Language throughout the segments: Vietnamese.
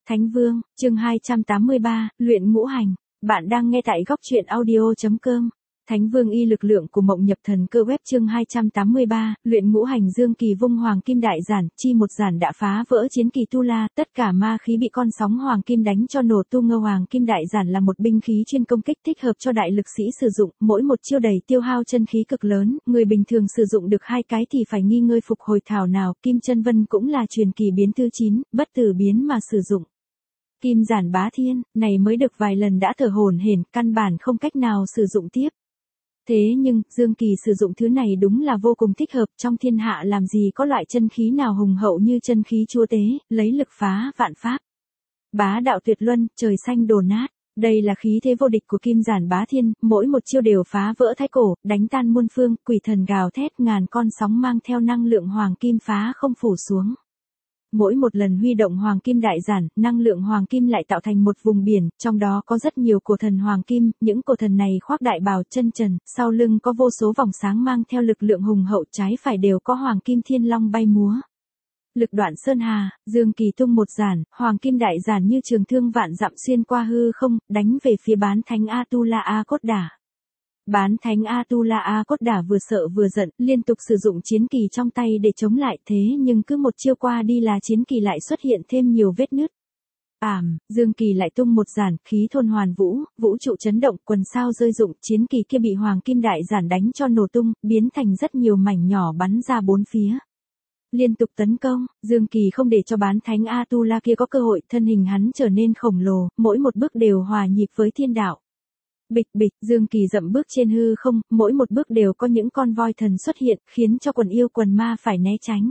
Thánh Vương, chương 283, luyện ngũ hành. Bạn đang nghe tại góc truyện audio.com. Thánh Vương y lực lượng của Mộng Nhập Thần Cơ web chương 283, luyện ngũ hành dương kỳ vung hoàng kim đại giản, chi một giản đã phá vỡ chiến kỳ tu la, tất cả ma khí bị con sóng hoàng kim đánh cho nổ tung. Hoàng kim đại giản là một binh khí chuyên công kích thích hợp cho đại lực sĩ sử dụng, mỗi một chiêu đầy tiêu hao chân khí cực lớn, người bình thường sử dụng được 2 cái thì phải nghi ngơi phục hồi thảo nào. Kim Chân Vân cũng là truyền kỳ biến thứ 9, bất tử biến mà sử dụng. Kim giản bá thiên, này mới được vài lần đã thở hổn hển, căn bản không cách nào sử dụng tiếp. Thế nhưng, Dương Kỳ sử dụng thứ này đúng là vô cùng thích hợp, trong thiên hạ làm gì có loại chân khí nào hùng hậu như chân khí chúa tế, lấy lực phá vạn pháp. Bá đạo tuyệt luân, trời xanh đổ nát. Đây là khí thế vô địch của Kim giản bá thiên, mỗi một chiêu đều phá vỡ thái cổ, đánh tan muôn phương, quỷ thần gào thét, ngàn con sóng mang theo năng lượng hoàng kim phá không phủ xuống. Mỗi một lần huy động hoàng kim đại giản, năng lượng hoàng kim lại tạo thành một vùng biển, trong đó có rất nhiều cổ thần hoàng kim, những cổ thần này khoác đại bào chân trần, sau lưng có vô số vòng sáng mang theo lực lượng hùng hậu, trái phải đều có hoàng kim thiên long bay múa. Lực đoạn sơn hà, Dương Kỳ tung một giản, hoàng kim đại giản như trường thương vạn dặm xuyên qua hư không, đánh về phía bán thánh Atula A Cốt Đả. Bán thánh Atula A Cốt Đả vừa sợ vừa giận, liên tục sử dụng chiến kỳ trong tay để chống lại, thế nhưng cứ một chiêu qua đi là chiến kỳ lại xuất hiện thêm nhiều vết nứt. Dương Kỳ lại tung một giản, khí thôn hoàn vũ, vũ trụ chấn động, quần sao rơi rụng, chiến kỳ kia bị hoàng kim đại giản đánh cho nổ tung, biến thành rất nhiều mảnh nhỏ bắn ra bốn phía. Liên tục tấn công, Dương Kỳ không để cho bán thánh Atula kia có cơ hội, thân hình hắn trở nên khổng lồ, mỗi một bước đều hòa nhịp với thiên đạo. Bịch bịch, Dương Kỳ dậm bước trên hư không, mỗi một bước đều có những con voi thần xuất hiện, khiến cho quần yêu quần ma phải né tránh.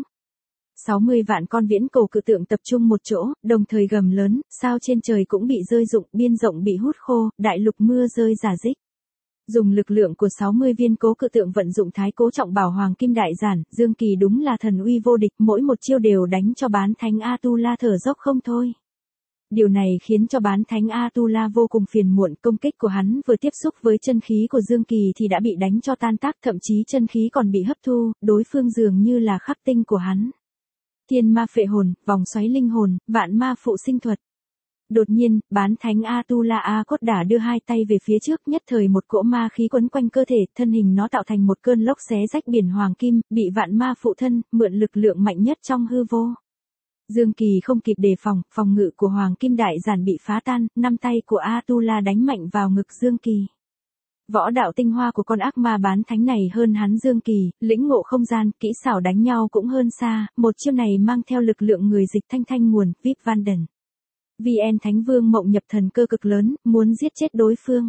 60 vạn con viễn cổ cự tượng tập trung một chỗ, đồng thời gầm lớn, sao trên trời cũng bị rơi rụng, biên rộng bị hút khô, đại lục mưa rơi rả rích. Dùng lực lượng của 60 viên cố cự tượng vận dụng thái cố trọng bảo hoàng kim đại giản, Dương Kỳ đúng là thần uy vô địch, mỗi một chiêu đều đánh cho bán thánh Atula thở dốc không thôi. Điều này khiến cho bán thánh Atula vô cùng phiền muộn, công kích của hắn vừa tiếp xúc với chân khí của Dương Kỳ thì đã bị đánh cho tan tác, thậm chí chân khí còn bị hấp thu, đối phương dường như là khắc tinh của hắn. Thiên ma phệ hồn, vòng xoáy linh hồn, vạn ma phụ sinh thuật. Đột nhiên, bán thánh Atula A Cốt Đả đưa 2 tay về phía trước, nhất thời một cỗ ma khí quấn quanh cơ thể, thân hình nó tạo thành một cơn lốc xé rách biển hoàng kim, bị vạn ma phụ thân, mượn lực lượng mạnh nhất trong hư vô. Dương Kỳ không kịp đề phòng, phòng ngự của hoàng kim đại giản bị phá tan, 5 tay của Atula đánh mạnh vào ngực Dương Kỳ. Võ đạo tinh hoa của con ác ma bán thánh này hơn hắn Dương Kỳ, lĩnh ngộ không gian, kỹ xảo đánh nhau cũng hơn xa, một chiêu này mang theo lực lượng người dịch thanh nguồn, Vip Vanden. VN Thánh Vương Mộng Nhập Thần Cơ cực lớn, muốn giết chết đối phương.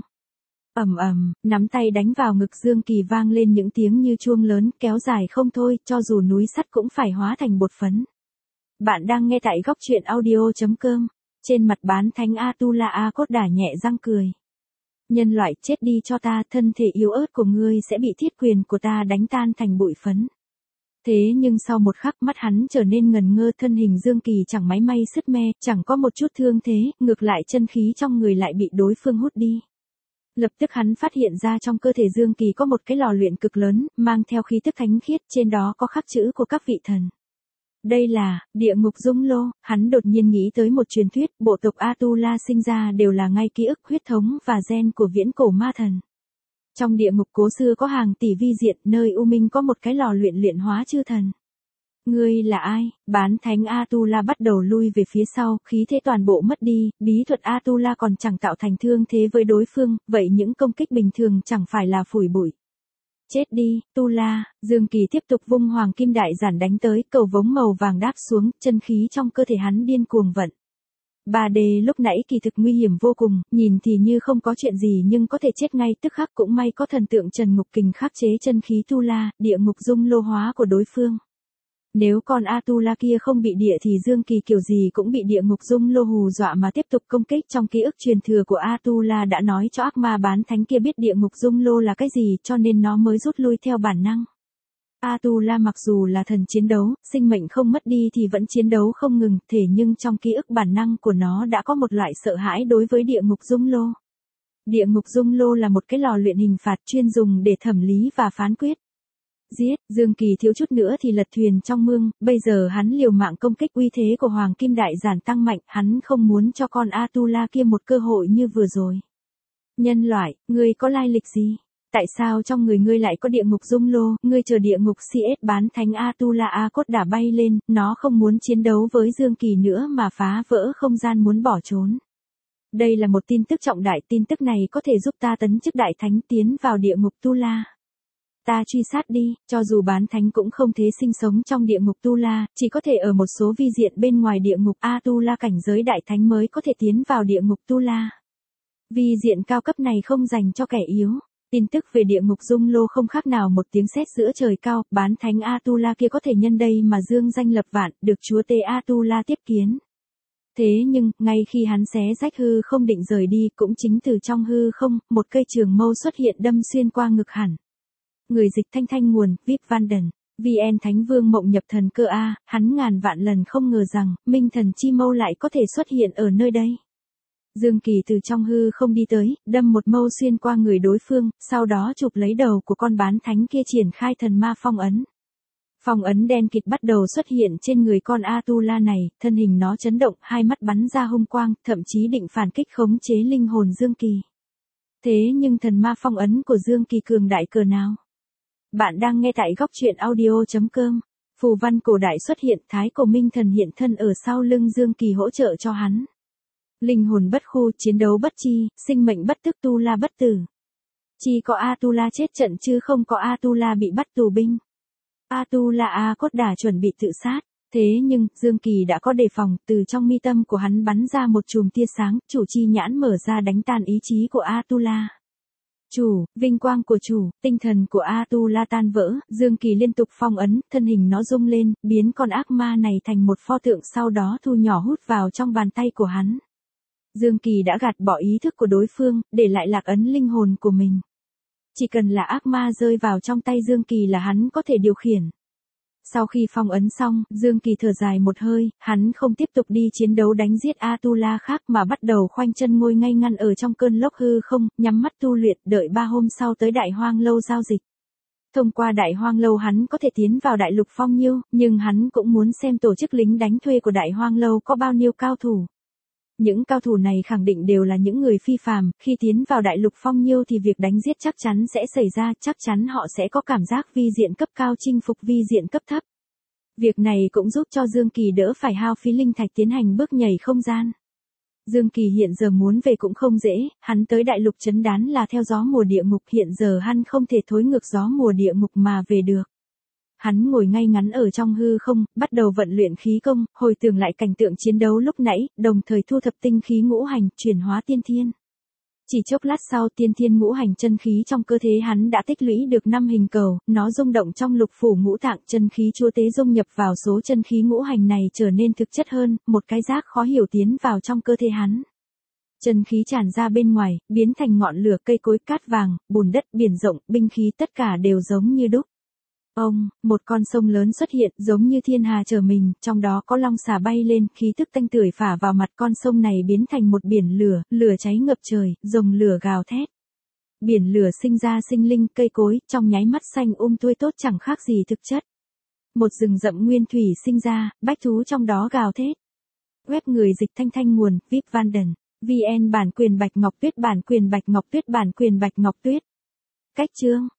Nắm tay đánh vào ngực Dương Kỳ vang lên những tiếng như chuông lớn, kéo dài không thôi, cho dù núi sắt cũng phải hóa thành bột phấn. Bạn đang nghe tại góc truyện audio.com. Trên mặt bán thánh Atula A Cốt Đả nhẹ răng cười. Nhân loại, chết đi cho ta, thân thể yếu ớt của ngươi sẽ bị thiết quyền của ta đánh tan thành bụi phấn. Thế nhưng sau một khắc mắt hắn trở nên ngần ngơ, thân hình Dương Kỳ chẳng máy may sứt me, chẳng có một chút thương thế, ngược lại chân khí trong người lại bị đối phương hút đi. Lập tức hắn phát hiện ra trong cơ thể Dương Kỳ có một cái lò luyện cực lớn, mang theo khí tức thánh khiết, trên đó có khắc chữ của các vị thần. Đây là địa ngục dung lô. Hắn đột nhiên nghĩ tới một truyền thuyết, bộ tộc Atula sinh ra đều là ngay ký ức, huyết thống và gen của viễn cổ ma thần. Trong địa ngục cố xưa có hàng tỷ vi diện, nơi U Minh có một cái lò luyện hóa chư thần. Ngươi là ai? Bán thánh Atula bắt đầu lui về phía sau, khí thế toàn bộ mất đi, bí thuật Atula còn chẳng tạo thành thương thế với đối phương, vậy những công kích bình thường chẳng phải là phủi bụi. Chết đi, Tula. Dương Kỳ tiếp tục vung hoàng kim đại giản đánh tới, cầu vống màu vàng đáp xuống, chân khí trong cơ thể hắn điên cuồng vận. 3D lúc nãy kỳ thực nguy hiểm vô cùng, nhìn thì như không có chuyện gì nhưng có thể chết ngay tức khắc, cũng may có thần tượng Trần Ngục Kình khắc chế chân khí Tula, địa ngục dung lô hóa của đối phương. Nếu con Atula kia không bị địa thì Dương Kỳ kiểu gì cũng bị địa ngục dung lô hù dọa mà tiếp tục công kích. Trong ký ức truyền thừa của Atula đã nói cho ác ma bán thánh kia biết địa ngục dung lô là cái gì, cho nên nó mới rút lui theo bản năng. Atula mặc dù là thần chiến đấu, sinh mệnh không mất đi thì vẫn chiến đấu không ngừng, thế nhưng trong ký ức bản năng của nó đã có một loại sợ hãi đối với địa ngục dung lô. Địa ngục dung lô là một cái lò luyện hình phạt chuyên dùng để thẩm lý và phán quyết. Giết, Dương Kỳ thiếu chút nữa thì lật thuyền trong mương, bây giờ hắn liều mạng công kích uy thế của Hoàng Kim Đại Giản tăng mạnh, hắn không muốn cho con Atula kia một cơ hội như vừa rồi. Nhân loại, ngươi có lai lịch gì? Tại sao trong người ngươi lại có địa ngục dung lô, ngươi chờ địa ngục CS bán thánh Atula A Cốt đã bay lên, nó không muốn chiến đấu với Dương Kỳ nữa mà phá vỡ không gian muốn bỏ trốn. Đây là một tin tức trọng đại, tin tức này có thể giúp ta tấn chức đại thánh tiến vào địa ngục Tu La. Ta truy sát đi, cho dù bán thánh cũng không thể sinh sống trong địa ngục Tu La, chỉ có thể ở một số vi diện bên ngoài địa ngục A-tu-la cảnh giới đại thánh mới có thể tiến vào địa ngục Tu La. Vi diện cao cấp này không dành cho kẻ yếu. Tin tức về địa ngục dung lô không khác nào một tiếng sét giữa trời cao, bán thánh A-tu-la kia có thể nhân đây mà dương danh lập vạn, được chúa tể A-tu-la tiếp kiến. Thế nhưng, ngay khi hắn xé rách hư không định rời đi, cũng chính từ trong hư không, một cây trường mâu xuất hiện đâm xuyên qua ngực hẳn. Người dịch thanh nguồn, Vip Vanden, VN Thánh Vương Mộng Nhập Thần Cơ A, hắn ngàn vạn lần không ngờ rằng, Minh Thần Chi Mâu lại có thể xuất hiện ở nơi đây. Dương Kỳ từ trong hư không đi tới, đâm một mâu xuyên qua người đối phương, sau đó chụp lấy đầu của con bán thánh kia triển khai thần ma phong ấn. Phong ấn đen kịt bắt đầu xuất hiện trên người con Atula này, thân hình nó chấn động, hai mắt bắn ra hung quang, thậm chí định phản kích khống chế linh hồn Dương Kỳ. Thế nhưng thần ma phong ấn của Dương Kỳ cường đại cỡ nào? Bạn đang nghe tại góc truyện audio.com. Phù văn cổ đại xuất hiện, thái cổ minh thần hiện thân ở sau lưng Dương Kỳ hỗ trợ cho hắn. Linh hồn bất khu, chiến đấu bất chi, sinh mệnh bất tức, tu la bất tử. Chỉ có Atula chết trận chứ không có Atula bị bắt tù binh. Atula A Cốt đã chuẩn bị tự sát. Thế nhưng, Dương Kỳ đã có đề phòng, từ trong mi tâm của hắn bắn ra một chùm tia sáng, chủ chi nhãn mở ra đánh tan ý chí của Atula. Chủ, vinh quang của chủ, tinh thần của Atula tan vỡ, Dương Kỳ liên tục phong ấn, thân hình nó rung lên, biến con ác ma này thành một pho tượng, sau đó thu nhỏ hút vào trong bàn tay của hắn. Dương Kỳ đã gạt bỏ ý thức của đối phương, để lại lạc ấn linh hồn của mình. Chỉ cần là ác ma rơi vào trong tay Dương Kỳ là hắn có thể điều khiển. Sau khi phong ấn xong, Dương Kỳ thở dài một hơi, hắn không tiếp tục đi chiến đấu đánh giết Atula khác mà bắt đầu khoanh chân ngồi ngay ngắn ở trong cơn lốc hư không, nhắm mắt tu luyện, đợi 3 hôm sau tới Đại Hoang Lâu giao dịch. Thông qua Đại Hoang Lâu hắn có thể tiến vào Đại Lục Phong Nhiêu, nhưng hắn cũng muốn xem tổ chức lính đánh thuê của Đại Hoang Lâu có bao nhiêu cao thủ. Những cao thủ này khẳng định đều là những người phi phàm, khi tiến vào Đại Lục Phong Nhiêu thì việc đánh giết chắc chắn sẽ xảy ra, chắc chắn họ sẽ có cảm giác vi diện cấp cao chinh phục vi diện cấp thấp. Việc này cũng giúp cho Dương Kỳ đỡ phải hao phí linh thạch tiến hành bước nhảy không gian. Dương Kỳ hiện giờ muốn về cũng không dễ, hắn tới Đại Lục Trấn Đán là theo gió mùa địa ngục, hiện giờ hắn không thể thối ngược gió mùa địa ngục mà về được. Hắn ngồi ngay ngắn ở trong hư không, bắt đầu vận luyện khí công, hồi tưởng lại cảnh tượng chiến đấu lúc nãy, đồng thời thu thập tinh khí ngũ hành, chuyển hóa tiên thiên. Chỉ chốc lát sau, tiên thiên ngũ hành chân khí trong cơ thể hắn đã tích lũy được 5 hình cầu, nó rung động trong lục phủ ngũ tạng, chân khí chúa tế dung nhập vào số chân khí ngũ hành này trở nên thực chất hơn, một cái giác khó hiểu tiến vào trong cơ thể hắn. Chân khí tràn ra bên ngoài, biến thành ngọn lửa, cây cối, cát vàng, bùn đất, biển rộng, binh khí tất cả đều giống như đúc. Một con sông lớn xuất hiện, giống như thiên hà chở mình, trong đó có long xà bay lên, khí tức tanh tưởi phả vào mặt, con sông này biến thành một biển lửa, lửa cháy ngập trời, rồng lửa gào thét. Biển lửa sinh ra sinh linh, cây cối, trong nháy mắt xanh tươi tốt chẳng khác gì thực chất. Một rừng rậm nguyên thủy sinh ra, bách thú trong đó gào thét. Web người dịch thanh nguồn, Vip Vanden, VN bản quyền Bạch Ngọc Tuyết, bản quyền Bạch Ngọc Tuyết, bản quyền Bạch Ngọc Tuyết. Cách chương